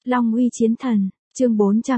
Long uy chiến thần, chương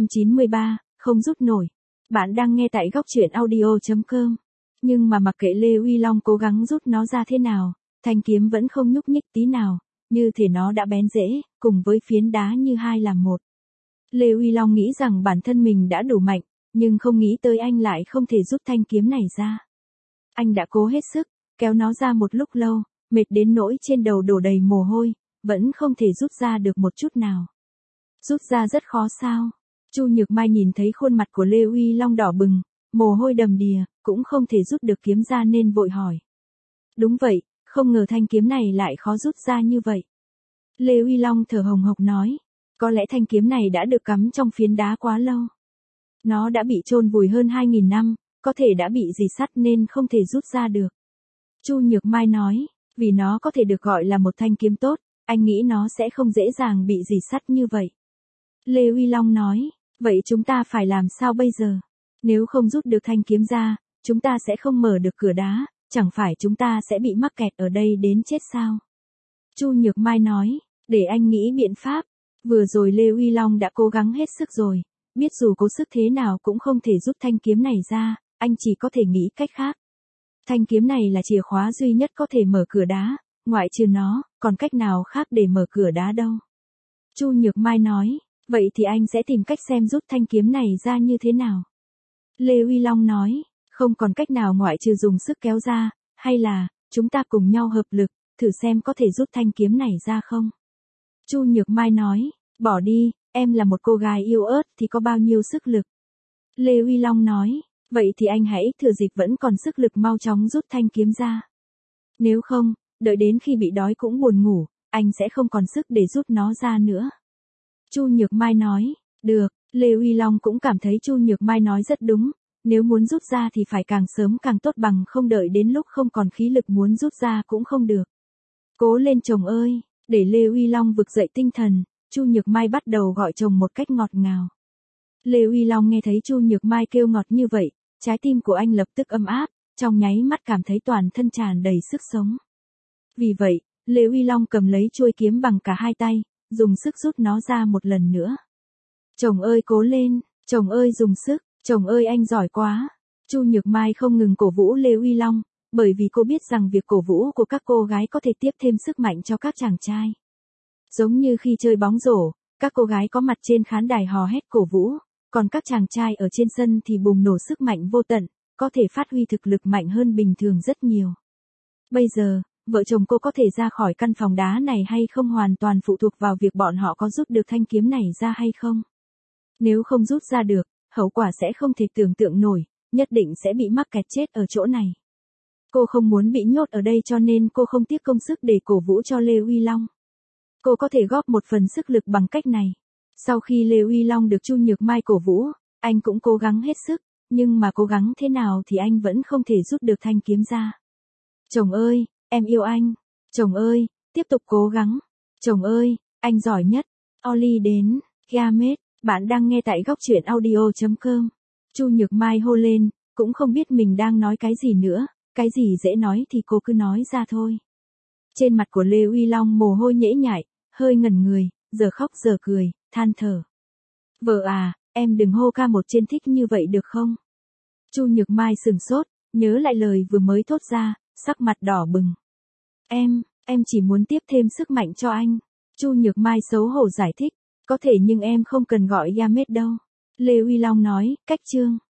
493, không rút nổi. Bạn đang nghe tại góc truyện audio.com. Nhưng mà mặc kệ Lê Uy Long cố gắng rút nó ra thế nào, thanh kiếm vẫn không nhúc nhích tí nào, như thể nó đã bén rễ, cùng với phiến đá như hai làm một. Lê Uy Long nghĩ rằng bản thân mình đã đủ mạnh, nhưng không nghĩ tới anh lại không thể rút thanh kiếm này ra. Anh đã cố hết sức, kéo nó ra một lúc lâu, mệt đến nỗi trên đầu đổ đầy mồ hôi, vẫn không thể rút ra được một chút nào. Rút ra rất khó sao? Chu Nhược Mai nhìn thấy khuôn mặt của Lê Uy Long đỏ bừng, mồ hôi đầm đìa, cũng không thể rút được kiếm ra nên vội hỏi. Đúng vậy, không ngờ thanh kiếm này lại khó rút ra như vậy. Lê Uy Long thở hồng hộc nói, có lẽ thanh kiếm này đã được cắm trong phiến đá quá lâu. Nó đã bị chôn vùi hơn 2.000 năm, có thể đã bị rỉ sắt nên không thể rút ra được. Chu Nhược Mai nói, vì nó có thể được gọi là một thanh kiếm tốt, anh nghĩ nó sẽ không dễ dàng bị rỉ sắt như vậy. Lê Uy Long nói, vậy chúng ta phải làm sao bây giờ? Nếu không rút được thanh kiếm ra, chúng ta sẽ không mở được cửa đá, chẳng phải chúng ta sẽ bị mắc kẹt ở đây đến chết sao? Chu Nhược Mai nói, để anh nghĩ biện pháp. Vừa rồi Lê Uy Long đã cố gắng hết sức rồi, biết dù cố sức thế nào cũng không thể rút thanh kiếm này ra, anh chỉ có thể nghĩ cách khác. Thanh kiếm này là chìa khóa duy nhất có thể mở cửa đá, ngoại trừ nó, còn cách nào khác để mở cửa đá đâu. Chu Nhược Mai nói, vậy thì anh sẽ tìm cách xem rút thanh kiếm này ra như thế nào. Lê Uy Long nói, không còn cách nào ngoại trừ dùng sức kéo ra, hay là, chúng ta cùng nhau hợp lực, thử xem có thể rút thanh kiếm này ra không. Chu Nhược Mai nói, bỏ đi, em là một cô gái yếu ớt thì có bao nhiêu sức lực. Lê Uy Long nói, vậy thì anh hãy thừa dịp vẫn còn sức lực mau chóng rút thanh kiếm ra. Nếu không, đợi đến khi bị đói cũng buồn ngủ, anh sẽ không còn sức để rút nó ra nữa. Chu Nhược Mai nói, được, Lê Uy Long cũng cảm thấy Chu Nhược Mai nói rất đúng, nếu muốn rút ra thì phải càng sớm càng tốt bằng không đợi đến lúc không còn khí lực muốn rút ra cũng không được. Cố lên chồng ơi, để Lê Uy Long vực dậy tinh thần, Chu Nhược Mai bắt đầu gọi chồng một cách ngọt ngào. Lê Uy Long nghe thấy Chu Nhược Mai kêu ngọt như vậy, trái tim của anh lập tức ấm áp, trong nháy mắt cảm thấy toàn thân tràn đầy sức sống. Vì vậy, Lê Uy Long cầm lấy chuôi kiếm bằng cả hai tay, dùng sức rút nó ra một lần nữa. Chồng ơi cố lên, chồng ơi dùng sức, chồng ơi anh giỏi quá. Chu Nhược Mai không ngừng cổ vũ Lê Uy Long, bởi vì cô biết rằng việc cổ vũ của các cô gái có thể tiếp thêm sức mạnh cho các chàng trai. Giống như khi chơi bóng rổ, các cô gái có mặt trên khán đài hò hét cổ vũ, còn các chàng trai ở trên sân thì bùng nổ sức mạnh vô tận, có thể phát huy thực lực mạnh hơn bình thường rất nhiều. Bây giờ, vợ chồng cô có thể ra khỏi căn phòng đá này hay không hoàn toàn phụ thuộc vào việc bọn họ có rút được thanh kiếm này ra hay không. Nếu không rút ra được, hậu quả sẽ không thể tưởng tượng nổi, nhất định sẽ bị mắc kẹt chết ở chỗ này. Cô không muốn bị nhốt ở đây cho nên cô không tiếc công sức để cổ vũ cho Lê Uy Long. Cô có thể góp một phần sức lực bằng cách này. Sau khi Lê Uy Long được Chu Nhược Mai cổ vũ, anh cũng cố gắng hết sức, nhưng mà cố gắng thế nào thì anh vẫn không thể rút được thanh kiếm ra. Chồng ơi, em yêu anh. Chồng ơi, tiếp tục cố gắng. Chồng ơi, anh giỏi nhất. Oli đến, Gamet, bạn đang nghe tại góc truyện audio.com. Chu Nhược Mai hô lên, cũng không biết mình đang nói cái gì nữa, cái gì dễ nói thì cô cứ nói ra thôi. Trên mặt của Lê Uy Long mồ hôi nhễ nhại, hơi ngẩn người, giờ khóc giờ cười, than thở. Vợ à, em đừng hô ca một trên thích như vậy được không? Chu Nhược Mai sửng sốt, nhớ lại lời vừa mới thốt ra, sắc mặt đỏ bừng. Em chỉ muốn tiếp thêm sức mạnh cho anh. Chu Nhược Mai xấu hổ giải thích, có thể nhưng em không cần gọi Gamet đâu. Lê Uy Long nói, cách chương.